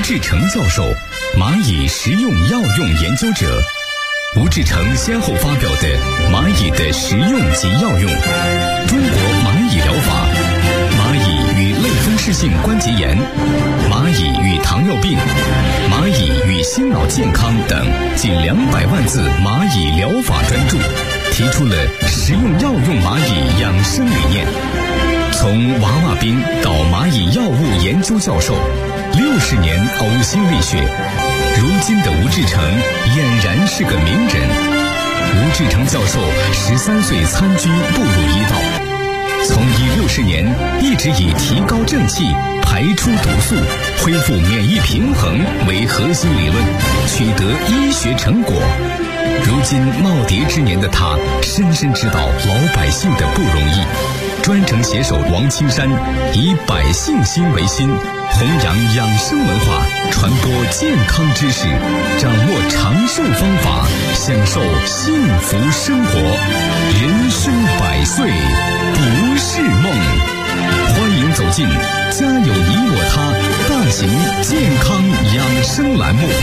志成教授，蚂蚁食用药用研究者。吴志成先后发表的《蚂蚁的食用及药用》、《中国蚂蚁疗法》、《蚂蚁与类风湿性关节炎》、《蚂蚁与糖尿病》、《蚂蚁与心脑健康》等近200万字蚂蚁疗法专著，提出了食用药用蚂蚁养生理念。从娃娃兵到蚂蚁药物研究教授，60年呕心沥血，如今的吴志成俨然是个名人。吴志成教授13岁参军步入医道，从医60年一直以提高正气、排出毒素、恢复免疫平衡为核心理论，取得医学成果。如今耄耋之年的他，深深知道老百姓的不容易。专程携手王青山，以百姓心为心，弘扬养生文化，传播健康知识，掌握长寿方法，享受幸福生活。人生100岁不是梦。欢迎走进家有你我他大型健康养生栏目。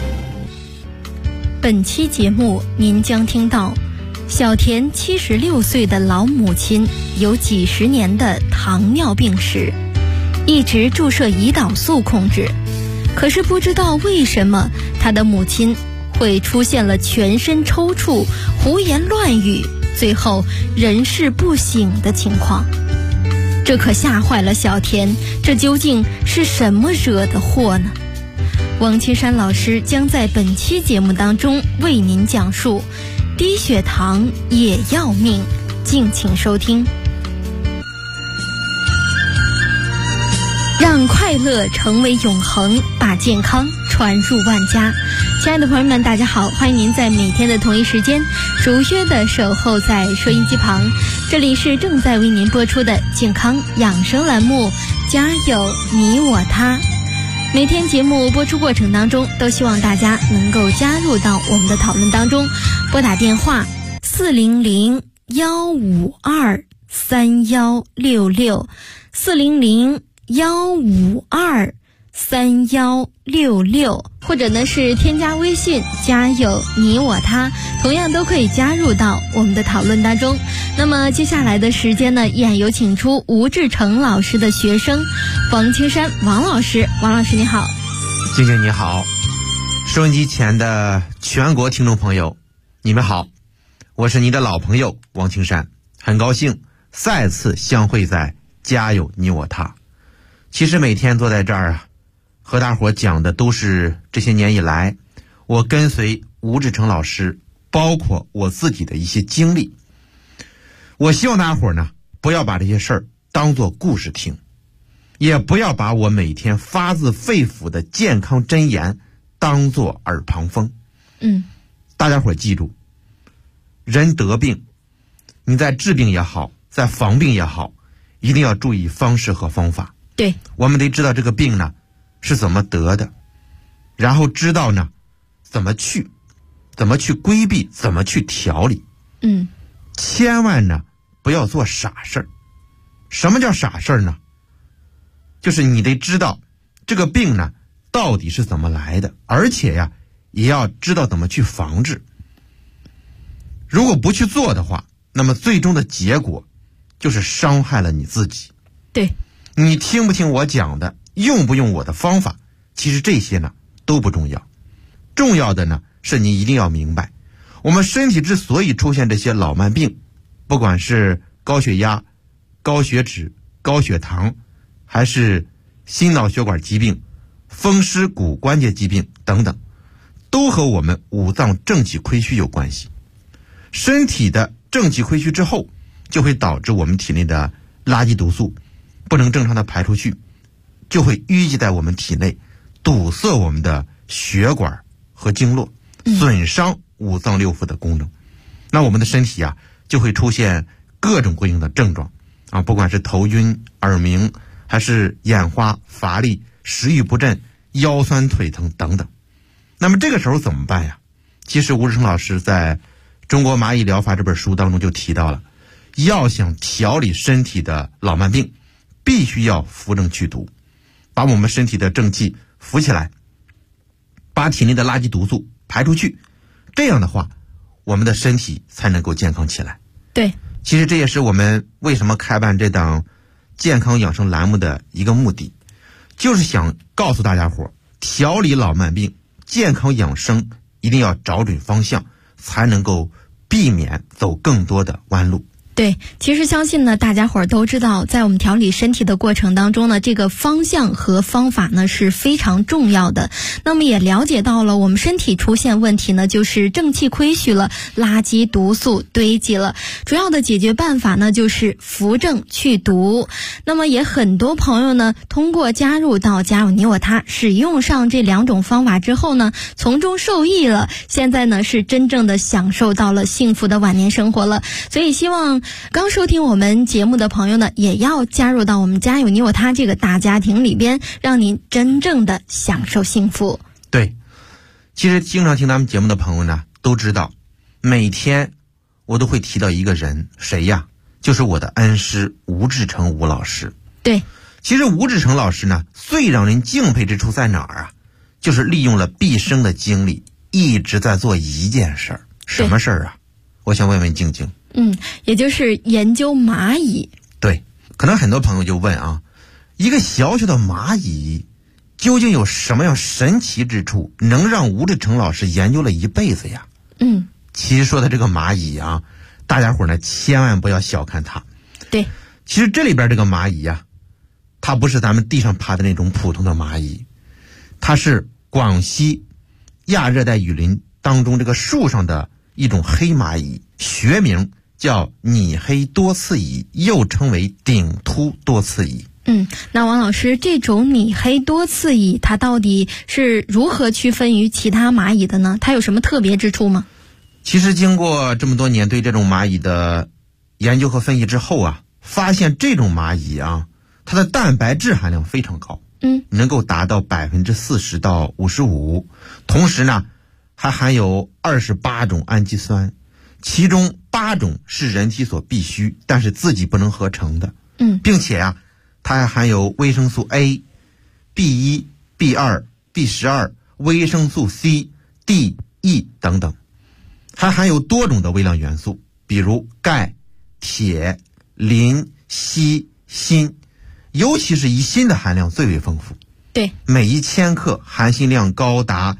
本期节目您将听到小田76岁的老母亲有几十年的糖尿病史，一直注射胰岛素控制，可是不知道为什么他的母亲会出现了全身抽搐、胡言乱语，最后人事不省的情况。这可吓坏了小田，这究竟是什么惹的祸呢？王青山老师将在本期节目当中为您讲述低血糖也要命，敬请收听。让快乐成为永恒，把健康传入万家。亲爱的朋友们，大家好，欢迎您在每天的同一时间如约的守候在收音机旁，这里是正在为您播出的健康养生栏目，家有你我他。每天节目播出过程当中，都希望大家能够加入到我们的讨论当中，拨打电话400-152-3166，400-152-3166，或者呢是添加微信家有你我他，同样都可以加入到我们的讨论当中。那么接下来的时间呢，依然有请出吴志成老师的学生王青山王老师。王老师你好。 静静你好，收音机前的全国听众朋友你们好，我是你的老朋友王青山，很高兴再次相会在家有你我他。其实每天坐在这儿和大伙讲的都是这些年以来我跟随吴志成老师，包括我自己的一些经历。我希望大伙呢不要把这些事儿当作故事听，也不要把我每天发自肺腑的健康箴言当作耳旁风。大家伙记住，人得病，你在治病也好，在防病也好，一定要注意方式和方法。 对， 我们得知道这个病呢是怎么得的，然后知道呢怎么去规避，怎么去调理。千万呢不要做傻事儿。什么叫傻事儿呢？就是你得知道这个病呢到底是怎么来的，而且呀也要知道怎么去防治。如果不去做的话，那么最终的结果就是伤害了你自己。 对， 你听不听我讲的，用不用我的方法，其实这些呢都不重要。重要的呢是你一定要明白，我们身体之所以出现这些老慢病，不管是高血压、高血脂、高血糖，还是心脑血管疾病、风湿骨关节疾病等等，都和我们五脏正气亏虚有关系。身体的正气亏虚之后，就会导致我们体内的垃圾毒素不能正常的排出去，就会淤积在我们体内，堵塞我们的血管和经络，损伤五脏六腑的功能。那我们的身体就会出现各种各样的症状不管是头晕、耳鸣，还是眼花、乏力、食欲不振、腰酸腿疼等等。那么这个时候怎么办呀？其实吴志成老师在《中国蚂蚁疗法》这本书当中就提到了，要想调理身体的老慢病，必须要扶正祛毒，把我们身体的正气浮起来，把体内的垃圾毒素排出去，这样的话我们的身体才能够健康起来。 对， 其实这也是我们为什么开办这档健康养生栏目的一个目的，就是想告诉大家伙，调理老慢病，健康养生一定要找准方向，才能够避免走更多的弯路。 对，其实相信呢，大家伙儿都知道，在我们调理身体的过程当中呢，这个方向和方法呢是非常重要的。那么也了解到了，我们身体出现问题呢，就是正气亏虚了，垃圾毒素堆积了。主要的解决办法呢，就是扶正祛毒。那么也很多朋友呢，通过加入到家有你我他，使用上这2种方法之后呢，从中受益了。现在呢，是真正的享受到了幸福的晚年生活了。所以希望刚收听我们节目的朋友呢，也要加入到我们家有你我他这个大家庭里边，让您真正的享受幸福。 对，其实经常听咱们节目的朋友呢，都知道每天我都会提到一个人，谁呀？就是我的恩师吴志成吴老师。 对， 其实吴志成老师呢，最让人敬佩之处在哪儿啊？就是利用了毕生的精力，一直在做一件事儿。什么事儿啊？我想问问静静。 也就是研究蚂蚁。 对，可能很多朋友就问啊，一个小小的蚂蚁究竟有什么样神奇之处，能让吴志成老师研究了一辈子呀？其实说的这个蚂蚁啊，大家伙呢千万不要小看它。 对， 其实这里边这个蚂蚁呀，它不是咱们地上爬的那种普通的蚂蚁，它是广西亚热带雨林当中这个树上的一种黑蚂蚁，学名叫拟黑多刺蚁，又称为顶突多刺蚁。 那王老师，这种拟黑多刺蚁它到底是如何区分于其他蚂蚁的呢？它有什么特别之处吗？ 其实经过这么多年对这种蚂蚁的研究和分析之后啊，发现这种蚂蚁啊，它的蛋白质含量非常高，能够达到40%到55%，同时呢还含有28种氨基酸，其中8种是人体所必需但是自己不能合成的，并且啊它还含有维生素 A、B1、B2、B12、维生素 C、D、E 等等，还含有多种的微量元素，比如钙、铁、磷、硒、锌，尤其是以锌的含量最为丰富。 对， 每1000克含锌量高达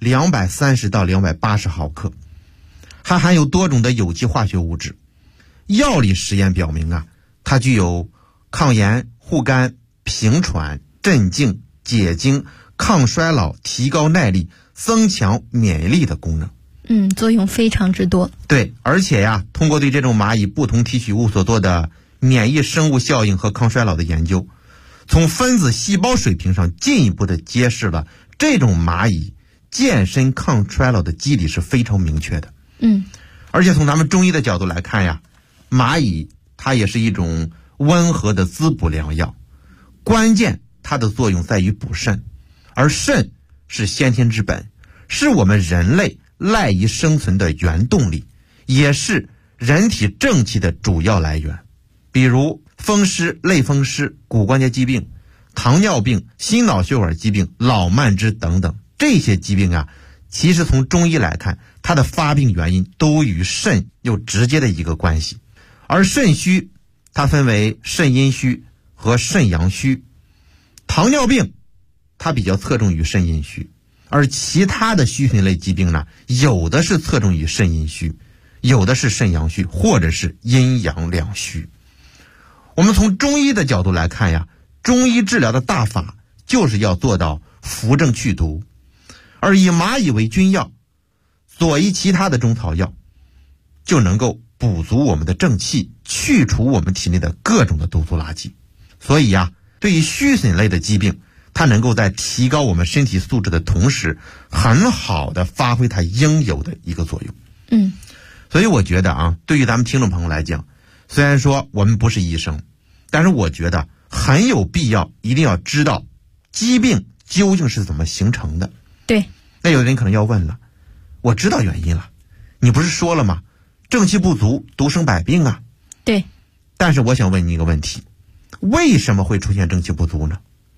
230到280毫克，还含有多种的有机化学物质。药理实验表明啊，它具有抗炎、护肝、平喘、镇静、解痉、抗衰老、提高耐力、增强免疫力的功能。 作用非常之多。 对，而且呀，通过对这种蚂蚁不同提取物所做的免疫生物效应和抗衰老的研究，从分子细胞水平上进一步的揭示了这种蚂蚁健身抗衰老的机理是非常明确的。而且从咱们中医的角度来看呀，蚂蚁它也是一种温和的滋补良药，关键它的作用在于补肾，而肾是先天之本，是我们人类赖以生存的原动力，也是人体正气的主要来源。比如风湿、类风湿、骨关节疾病、糖尿病、心脑血管疾病、老慢支等等，这些疾病啊，其实从中医来看，它的发病原因都与肾有直接的一个关系。而肾虚它分为肾阴虚和肾阳虚，糖尿病它比较侧重于肾阴虚，而其他的虚损类疾病呢，有的是侧重于肾阴虚，有的是肾阳虚，或者是阴阳两虚。我们从中医的角度来看呀，中医治疗的大法就是要做到扶正祛毒，而以蚂蚁为君药，佐以其他的中草药，就能够补足我们的正气，去除我们体内的各种的毒素垃圾。所以呀，对于虚损类的疾病，它能够在提高我们身体素质的同时，很好的发挥它应有的一个作用。所以我觉得啊，对于咱们听众朋友来讲，虽然说我们不是医生，但是我觉得很有必要一定要知道疾病究竟是怎么形成的。 对， 那有的人可能要问了，我知道原因了，你不是说了吗？正气不足，独生百病啊。 对， 但是我想问你一个问题，为什么会出现正气不足呢？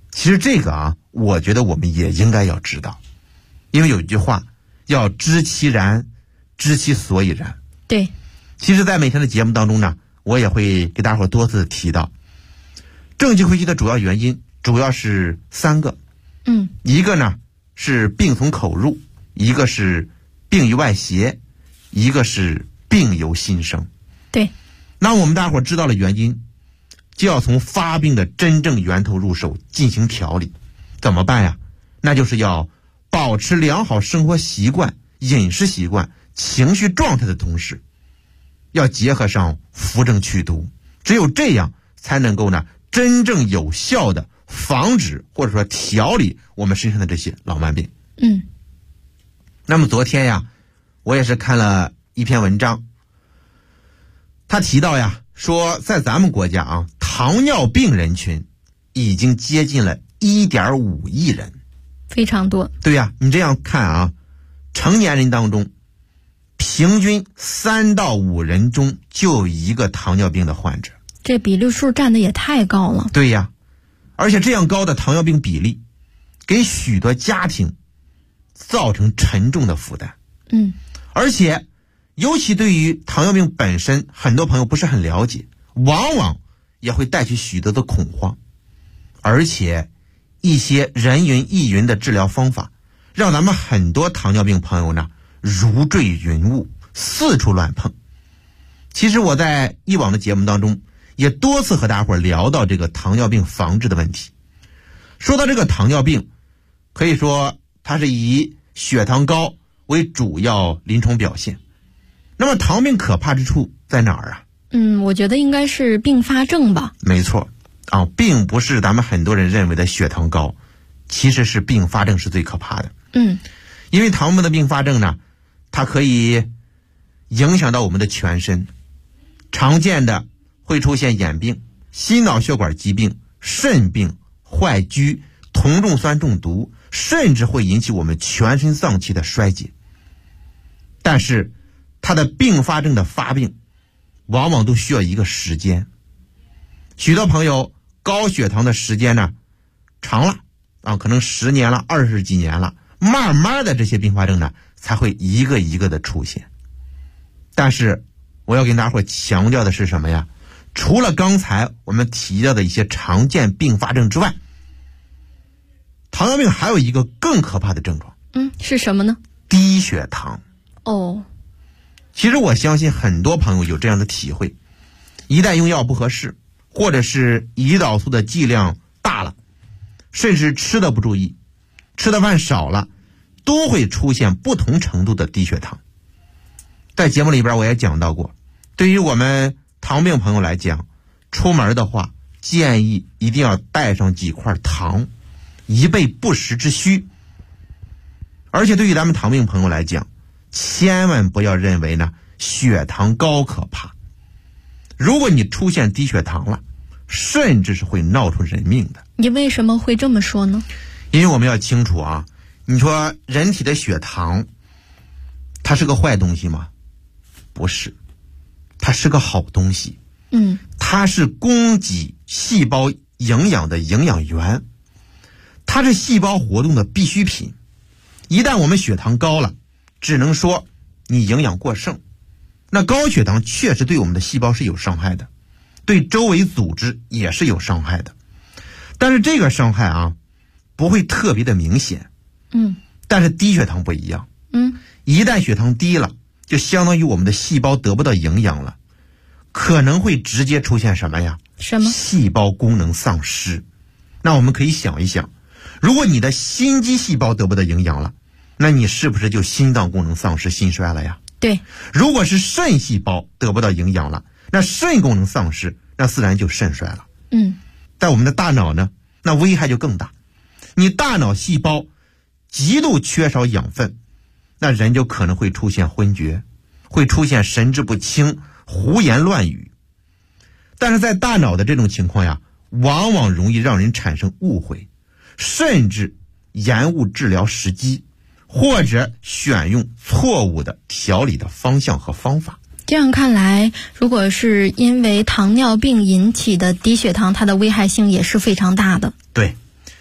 其实这个我觉得我们也应该要知道，因为有一句话要知其然，知其所以然。 对， 其实在每天的节目当中呢，我也会给大伙多次提到，正极亏虚的主要原因主要是3个。一个呢是病从口入，一个是病于外邪，一个是病由心生。 对， 那我们大伙知道了原因，就要从发病的真正源头入手进行调理。怎么办呀？那就是要保持良好生活习惯、饮食习惯、情绪状态的同时，要结合上扶正祛毒，只有这样才能够呢真正有效的防止或者说调理我们身上的这些老慢病。那么昨天呀，我也是看了一篇文章，他提到呀，说在咱们国家糖尿病人群已经接近了 1.5 亿人， 非常多。 对呀，你这样看成年人当中平均3到5人中就有一个糖尿病的患者， 这比例数占的也太高了。 对呀，而且这样高的糖尿病比例给许多家庭造成沉重的负担。而且尤其对于糖尿病本身，很多朋友不是很了解，往往也会带去许多的恐慌。而且一些人云亦云的治疗方法，让咱们很多糖尿病朋友呢如坠云雾，四处乱碰。其实我在以往的节目当中也多次和大伙聊到这个糖尿病防治的问题。说到这个糖尿病，可以说它是以血糖高为主要临床表现。那么糖病可怕之处在哪儿啊？ 我觉得应该是并发症吧。 没错并不是咱们很多人认为的血糖高，其实是并发症是最可怕的。因为糖病的并发症呢，它可以影响到我们的全身，常见的会出现眼病、心脑血管疾病、肾病、坏疽、酮重酸中毒，甚至会引起我们全身脏器的衰竭。但是它的并发症的发病往往都需要一个时间，许多朋友高血糖的时间呢长了可能10年了、20几年了，慢慢的这些并发症呢才会一个一个的出现。但是我要跟大伙强调的是什么呀？除了刚才我们提到的一些常见并发症之外，糖尿病还有一个更可怕的症状。 是什么呢？ 低血糖。其实我相信很多朋友有这样的体会，一旦用药不合适，或者是胰岛素的剂量大了，甚至吃的不注意，吃的饭少了，都会出现不同程度的低血糖。在节目里边我也讲到过，对于我们糖病朋友来讲，出门的话建议一定要带上几块糖，以备不时之需。而且对于咱们糖病朋友来讲，千万不要认为呢血糖高可怕，如果你出现低血糖了，甚至是会闹出人命的。 你为什么会这么说呢？ 因为我们要清楚你说人体的血糖它是个坏东西吗？不是，它是个好东西。它是供给细胞营养的营养源，它是细胞活动的必需品。一旦我们血糖高了，只能说你营养过剩。那高血糖确实对我们的细胞是有伤害的，对周围组织也是有伤害的，但是这个伤害不会特别的明显。但是低血糖不一样。一旦血糖低了，就相当于我们的细胞得不到营养了，可能会直接出现什么呀？ 什么？ 细胞功能丧失。那我们可以想一想，如果你的心肌细胞得不到营养了，那你是不是就心脏功能丧失、心衰了呀？ 对。 如果是肾细胞得不到营养了，那肾功能丧失，那自然就肾衰了。在我们的大脑呢，那危害就更大。你大脑细胞极度缺少养分，那人就可能会出现昏厥，会出现神志不清、胡言乱语。但是在大脑的这种情况呀，往往容易让人产生误会，甚至延误治疗时机，或者选用错误的调理的方向和方法。 这样看来，如果是因为糖尿病引起的低血糖，它的危害性也是非常大的。 对，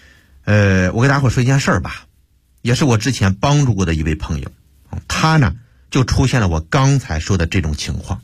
我给大伙说一件事儿吧，也是我之前帮助过的一位朋友，他呢就出现了我刚才说的这种情况。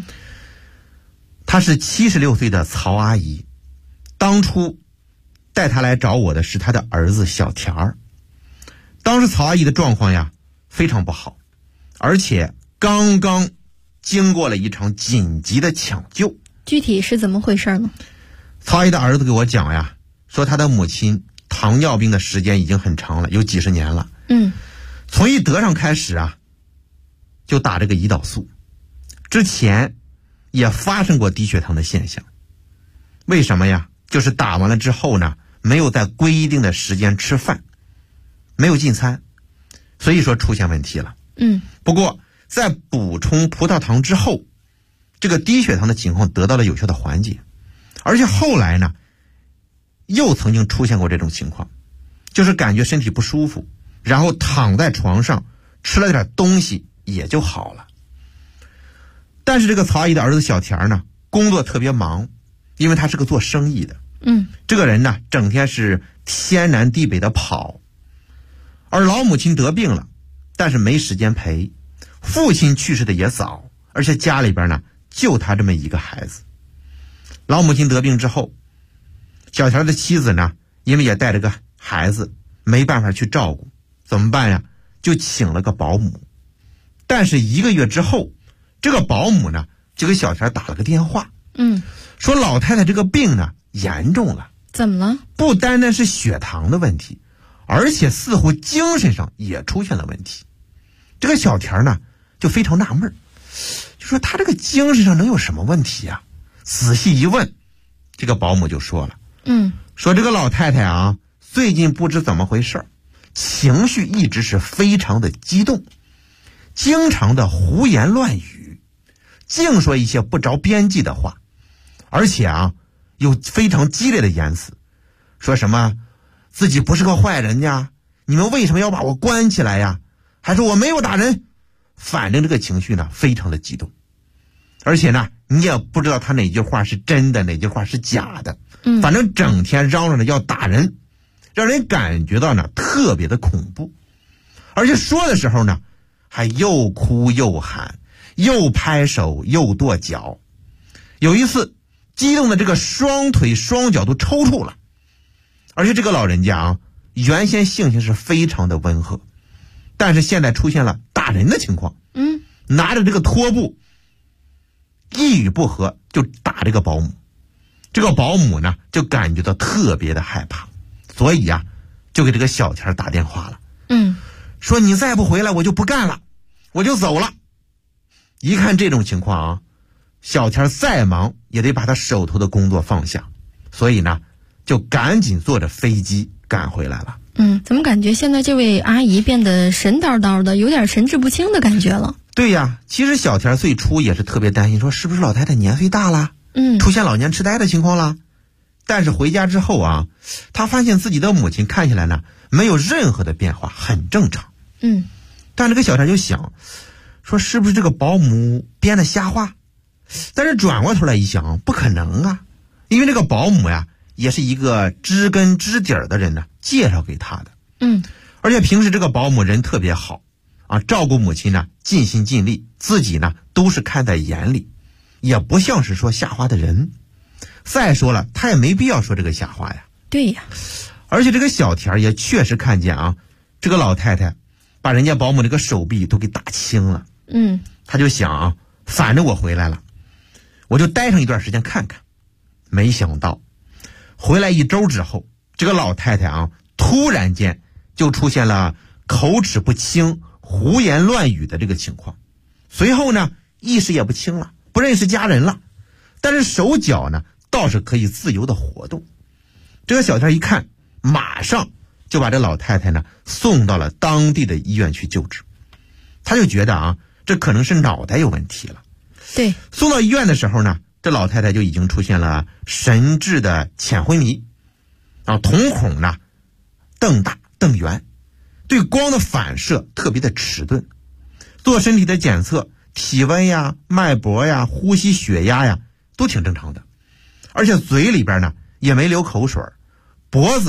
他是76岁的曹阿姨，当初带他来找我的是他的儿子小田儿。当时曹阿姨的状况呀非常不好，而且刚刚经过了一场紧急的抢救。 具体是怎么回事呢？ 曹阿姨的儿子给我讲呀，说他的母亲糖尿病的时间已经很长了，有几十年了。从一得上开始啊，就打这个胰岛素，之前也发生过低血糖的现象。为什么呀？就是打完了之后呢，没有在规定的时间吃饭，没有进餐，所以说出现问题了。不过在补充葡萄糖之后，这个低血糖的情况得到了有效的缓解。而且后来呢，又曾经出现过这种情况，就是感觉身体不舒服，然后躺在床上吃了点东西也就好了。但是这个曹阿姨的儿子小田呢，工作特别忙，因为他是个做生意的。这个人呢，整天是天南地北的跑，而老母亲得病了，但是没时间陪，父亲去世的也早，而且家里边呢就他这么一个孩子。老母亲得病之后，小田的妻子呢，因为也带着个孩子，没办法去照顾，怎么办呀？就请了个保姆。但是1个月之后，这个保姆呢就给小田打了个电话，说老太太这个病呢严重了。 怎么了？ 不单单是血糖的问题，而且似乎精神上也出现了问题。这个小田呢就非常纳闷，就说他这个精神上能有什么问题啊？仔细一问，这个保姆就说了，说这个老太太啊，最近不知怎么回事，情绪一直是非常的激动，经常的胡言乱语，净说一些不着边际的话，而且啊有非常激烈的言辞，说什么自己不是个坏人呀，你们为什么要把我关起来呀？还说我没有打人，反正这个情绪呢非常的激动。而且呢，你也不知道他哪句话是真的，哪句话是假的，反正整天嚷嚷着要打人，让人感觉到呢特别的恐怖。而且说的时候呢，还又哭又喊，又拍手又跺脚。有一次激动的这个双腿双脚都抽搐了。而且这个老人家啊，原先性情是非常的温和，但是现在出现了打人的情况。拿着这个拖布，一语不合就打这个保姆。这个保姆呢就感觉到特别的害怕，所以啊就给这个小田打电话了。说你再不回来我就不干了，我就走了。一看这种情况啊，小田再忙也得把他手头的工作放下，所以呢就赶紧坐着飞机赶回来了。 怎么感觉现在这位阿姨变得神叨叨的，有点神志不清的感觉了？ 对呀，其实小田最初也是特别担心，说是不是老太太年岁大了，出现老年痴呆的情况了。但是回家之后啊，他发现自己的母亲看起来呢没有任何的变化，很正常。但这个小田就想说，是不是这个保姆编的瞎话？但是转过头来一想，不可能啊，因为这个保姆呀也是一个知根知底的人呢介绍给他的。而且平时这个保姆人特别好啊，照顾母亲呢尽心尽力，自己呢都是看在眼里，也不像是说瞎话的人。再说了，他也没必要说这个瞎话呀。 对呀。 而且这个小田也确实看见啊，这个老太太把人家保姆这个手臂都给打青了。他就想啊，反正我回来了，我就待上一段时间看看。没想到回来1周之后，这个老太太啊突然间就出现了口齿不清、胡言乱语的这个情况。随后呢意识也不清了，不认识家人了，但是手脚呢倒是可以自由的活动。这个小田一看，马上就把这老太太呢送到了当地的医院去救治。他就觉得啊，这可能是脑袋有问题了。 对， 送到医院的时候呢，这老太太就已经出现了神志的浅昏迷啊，瞳孔呢瞪大瞪圆，对光的反射特别的迟钝。做身体的检测，体温呀、脉搏呀、呼吸、血压呀都挺正常的，而且嘴里边呢也没流口水，脖子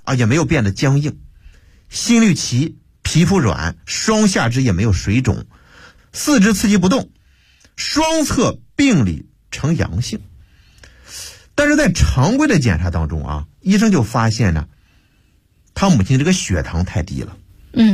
也没有变得僵硬，心律齐，皮肤软，双下肢也没有水肿，四肢刺激不动，双侧病理呈阳性。但是在常规的检查当中医生就发现呢，他母亲这个血糖太低了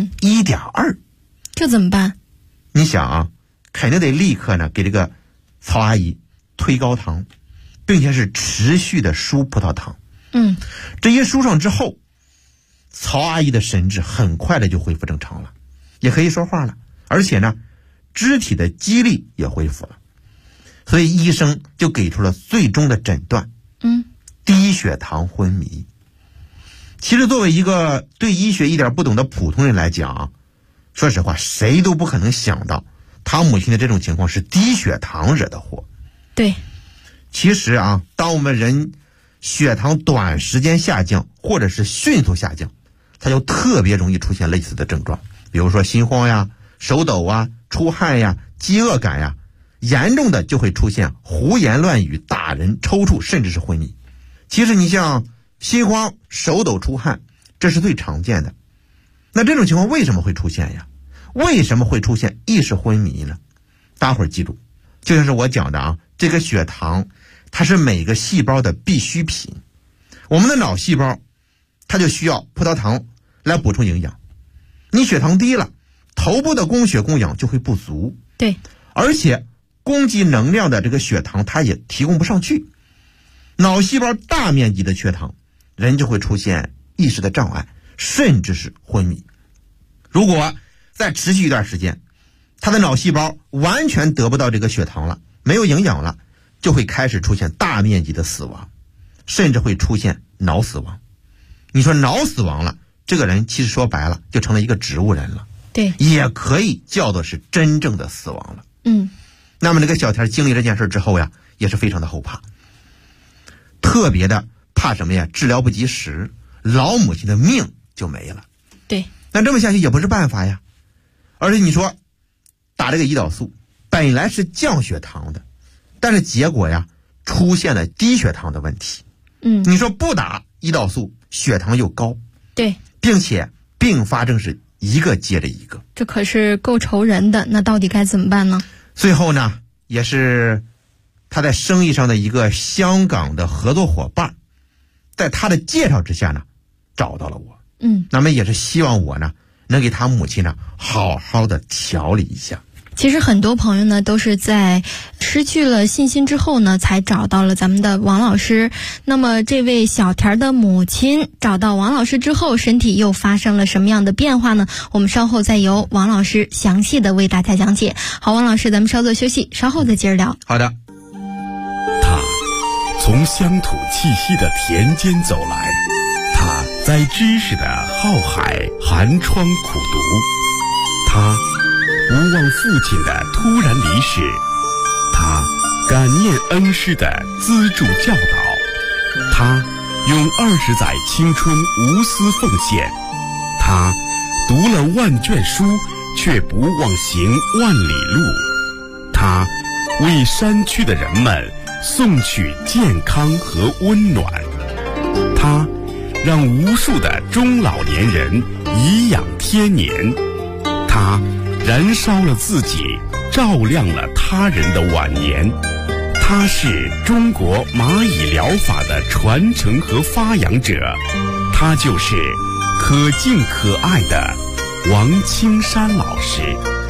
，1.2， 这怎么办？ 你想肯定得立刻呢给这个曹阿姨推高糖，并且是持续的输葡萄糖。这一输上之后，曹阿姨的神志很快的就恢复正常了，也可以说话了，而且呢肢体的肌力也恢复了。所以医生就给出了最终的诊断，低血糖昏迷。其实作为一个对医学一点不懂的普通人来讲说实话谁都不可能想到他母亲的这种情况是低血糖惹的祸。 对， 其实当我们人血糖短时间下降或者是迅速下降，它就特别容易出现类似的症状，比如说心慌呀、手抖出汗呀、饥饿感呀，严重的就会出现胡言乱语、打人、抽搐，甚至是昏迷。其实你像心慌、手抖、出汗，这是最常见的。那这种情况为什么会出现呀？为什么会出现意识昏迷呢？大伙儿记住，就像是我讲的这个血糖它是每个细胞的必需品。我们的脑细胞它就需要葡萄糖来补充营养，你血糖低了，头部的供血供氧就会不足。 对， 而且供给能量的这个血糖它也提供不上去，脑细胞大面积的缺糖，人就会出现意识的障碍，甚至是昏迷。如果再持续一段时间，他的脑细胞完全得不到这个血糖了，没有营养了，就会开始出现大面积的死亡，甚至会出现脑死亡。你说脑死亡了，这个人其实说白了就成了一个植物人了， 对， 也可以叫做是真正的死亡了。那么这个小田经历这件事之后呀，也是非常的后怕，特别的怕什么呀？治疗不及时，老母亲的命就没了。 对， 那这么下去也不是办法呀。而且你说打这个胰岛素本来是降血糖的，但是结果呀出现了低血糖的问题。你说不打胰岛素血糖又高， 对， 并且并发症是一个接着一个， 这可是够愁人的。那到底该怎么办呢？ 最后呢，也是他在生意上的一个香港的合作伙伴，在他的介绍之下呢找到了我。那么也是希望我呢能给他母亲呢好好的调理一下。 其实很多朋友呢都是在失去了信心之后呢才找到了咱们的王老师。那么这位小田的母亲找到王老师之后，身体又发生了什么样的变化呢？我们稍后再由王老师详细的为大家讲解。好，王老师，咱们稍作休息，稍后再接着聊。 好的。 他从乡土气息的田间走来，他在知识的浩海寒窗苦读，他无望父亲的突然离世，他感念恩师的资助教导，他用20载青春无私奉献，他读了万卷书却不忘行万里路，他为山区的人们送去健康和温暖，他让无数的中老年人颐养天年，他燃烧了自己，照亮了他人的晚年。他是中国蚂蚁疗法的传承和发扬者，他就是可敬可爱的王青山老师。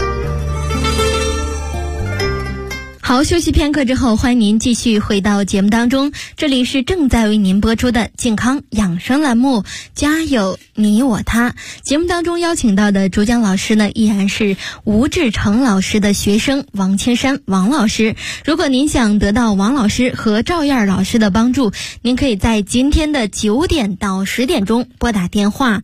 好，休息片刻之后，欢迎您继续回到节目当中。这里是正在为您播出的健康养生栏目，家有你我他。节目当中邀请到的主讲老师呢，依然是吴志成老师的学生王青山王老师。如果您想得到王老师和赵燕老师的帮助，您可以在今天的9点到10点钟拨打电话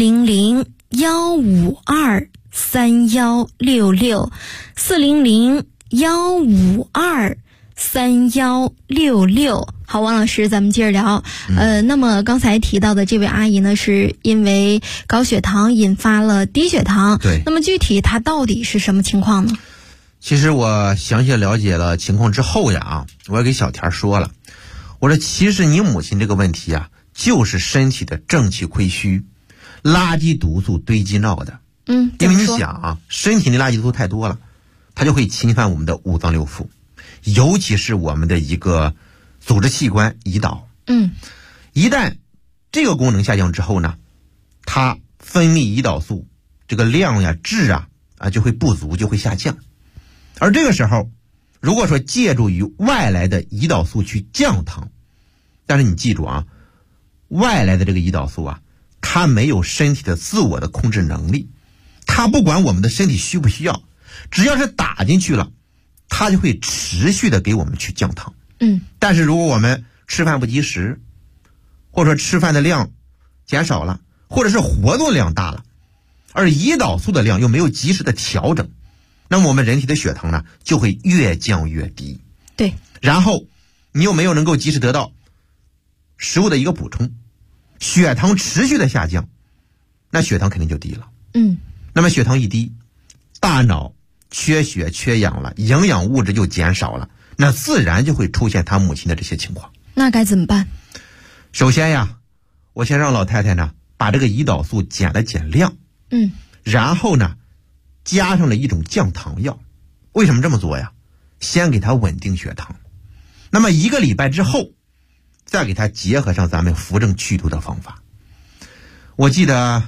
400-152-3166，400-152-3166。好，王老师，咱们接着聊。那么刚才提到的这位阿姨呢，是因为高血糖引发了低血糖。 对。 那么具体她到底是什么情况呢？ 其实我详细了解了情况之后呀，我也给小田说了，我说其实你母亲这个问题啊， 就是身体的正气亏虚，垃圾毒素堆积闹的。因为你想啊，身体的垃圾毒素太多了，它就会侵犯我们的五脏六腑，尤其是我们的一个组织器官胰岛。一旦这个功能下降之后呢，它分泌胰岛素这个量呀、质啊就会不足，就会下降。而这个时候，如果说借助于外来的胰岛素去降糖，但是你记住啊，外来的这个胰岛素啊，它没有身体的自我的控制能力，它不管我们的身体需不需要，只要是打进去了，它就会持续的给我们去降糖。但是如果我们吃饭不及时，或者说吃饭的量减少了，或者是活动量大了，而胰岛素的量又没有及时的调整，那么我们人体的血糖呢就会越降越低。 对， 然后你又没有能够及时得到食物的一个补充，血糖持续的下降，那血糖肯定就低了。那么血糖一低，大脑缺血缺氧了，营养物质就减少了，那自然就会出现他母亲的这些情况。 那该怎么办？ 首先呀，我先让老太太呢把这个胰岛素减了减量，然后呢加上了一种降糖药。为什么这么做呀？先给她稳定血糖，那么1个礼拜之后再给她结合上咱们扶正祛毒的方法。我记得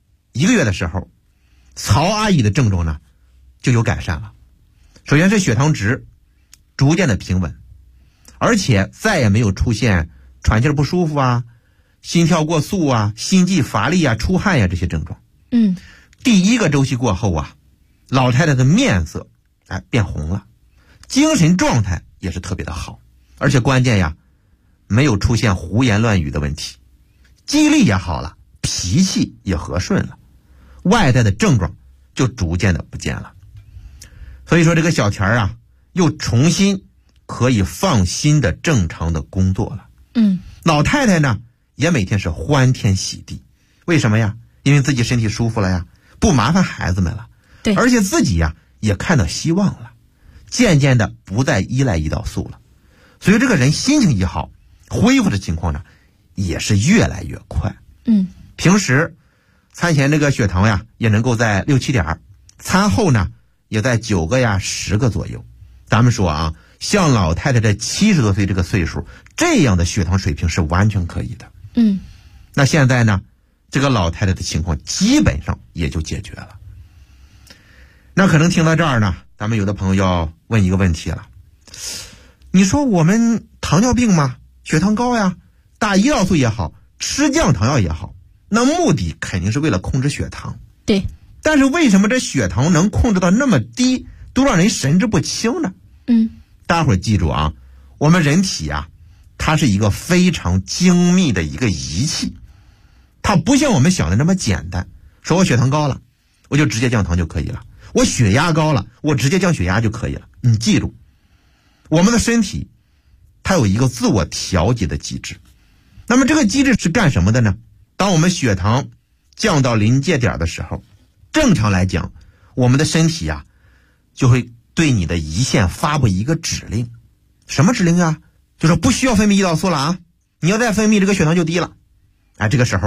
1个月的时候，曹阿姨的症状呢就有改善了。首先是血糖值逐渐的平稳，而且再也没有出现喘气不舒服啊、心跳过速啊、心悸乏力啊、出汗呀这些症状。第1个周期过后啊，老太太的面色变红了，精神状态也是特别的好，而且关键呀没有出现胡言乱语的问题，记忆力也好了，脾气也和顺了，外在的症状就逐渐的不见了。所以说这个小田啊又重新可以放心的正常的工作了。老太太呢也每天是欢天喜地。为什么呀？因为自己身体舒服了呀，不麻烦孩子们了。 对， 而且自己呀也看到希望了，渐渐的不再依赖胰岛素了。所以这个人心情一好，恢复的情况呢也是越来越快。平时餐前这个血糖呀也能够在6、7点，餐后呢也在9个呀、10个左右。咱们说啊，像老太太这70多岁这个岁数，这样的血糖水平是完全可以的。那现在呢，这个老太太的情况基本上也就解决了。那可能听到这儿呢，咱们有的朋友要问一个问题了，你说我们糖尿病嘛，血糖高呀，打胰岛素也好，吃降糖药也好，那目的肯定是为了控制血糖。 对， 但是为什么这血糖能控制到那么低，都让人神志不清呢？大伙儿记住啊，我们人体啊，它是一个非常精密的一个仪器，它不像我们想的那么简单，说我血糖高了我就直接降糖就可以了，我血压高了我直接降血压就可以了。你记住，我们的身体它有一个自我调节的机制。那么这个机制是干什么的呢？当我们血糖降到临界点的时候，正常来讲我们的身体啊就会对你的胰腺发布一个指令。什么指令啊？就说不需要分泌胰岛素了啊，你要再分泌这个血糖就低了。这个时候